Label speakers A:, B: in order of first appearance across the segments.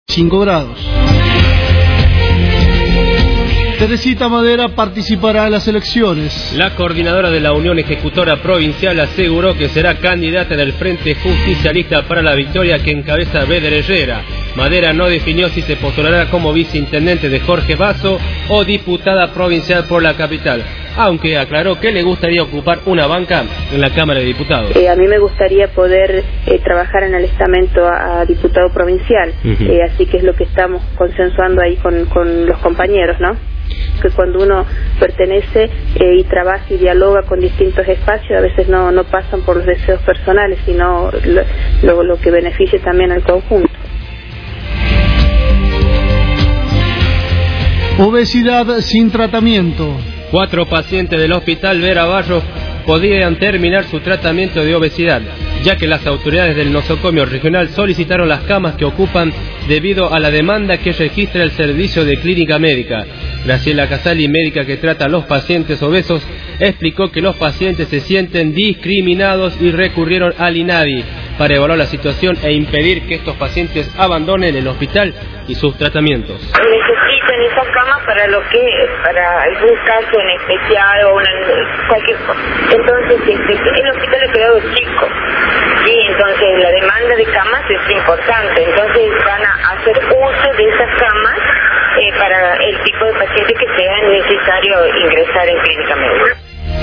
A: 5 grados. Teresita Madera participará en las elecciones.
B: La coordinadora de la Unión Ejecutora Provincial aseguró que será candidata del Frente Justicialista para la Victoria que encabeza Beder Herrera. Madera no definió si se postulará como viceintendente de Jorge Basso o diputada provincial por la capital, aunque aclaró que le gustaría ocupar una banca en la Cámara de Diputados.
C: A mí me gustaría poder trabajar en el estamento a diputado provincial, así que es lo que estamos consensuando ahí con los compañeros, ¿no? Que cuando uno pertenece y trabaja y dialoga con distintos espacios, a veces no pasan por los deseos personales, sino lo que beneficie también al conjunto.
A: Obesidad sin tratamiento.
B: 4 pacientes del Hospital Vera Barros podrían terminar su tratamiento de obesidad, ya que las autoridades del nosocomio regional solicitaron las camas que ocupan debido a la demanda que registra el servicio de clínica médica. Graciela Casali, médica que trata a los pacientes obesos, explicó que los pacientes se sienten discriminados y recurrieron al INADI para evaluar la situación e impedir que estos pacientes abandonen el hospital y sus tratamientos.
D: Necesitan esas camas para algún caso en especial o cualquier cosa. Entonces el hospital ha quedado chico y entonces la demanda de camas es importante. Entonces van a hacer uso de esas camas para el tipo de paciente que sea necesario ingresar en clínica médica.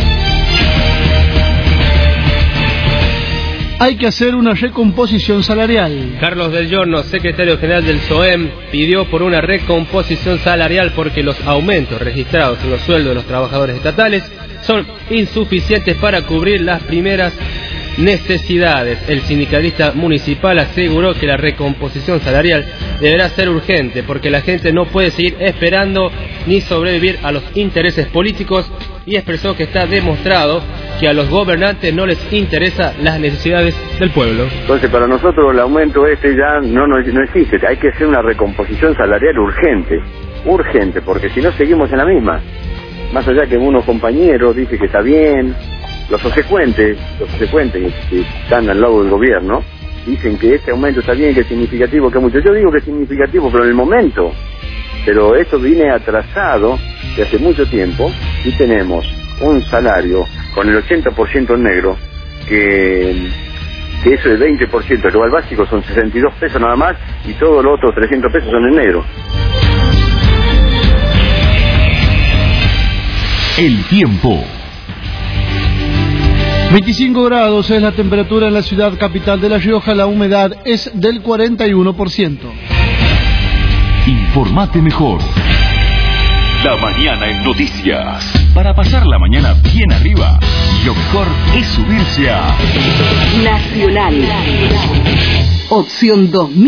A: Hay que hacer una recomposición salarial.
B: Carlos del Giorno, secretario general del SOEM, pidió por una recomposición salarial porque los aumentos registrados en los sueldos de los trabajadores estatales son insuficientes para cubrir las primeras necesidades. El sindicalista municipal aseguró que la recomposición salarial deberá ser urgente porque la gente no puede seguir esperando ni sobrevivir a los intereses políticos, y expresó que está demostrado que a los gobernantes no les interesa las necesidades del pueblo.
E: Entonces para nosotros el aumento ya no existe, hay que hacer una recomposición salarial urgente, porque si no seguimos en la misma. Más allá que unos compañeros dicen que está bien, los subsecuentes que están al lado del gobierno dicen que este aumento está bien, que es significativo, que mucho. Yo digo que es significativo, pero en el momento. Pero esto viene atrasado de hace mucho tiempo y tenemos un salario con el 80% en negro, que eso del 20%, que va al básico son 62 pesos nada más y todos los otros 300 pesos son en negro.
F: El tiempo.
A: 25 grados es la temperatura en la ciudad capital de La Rioja, la humedad es del 41%.
F: Informate mejor. La mañana en noticias. Para pasar la mañana bien arriba, lo mejor es subirse a
G: Nacional. Opción 2000.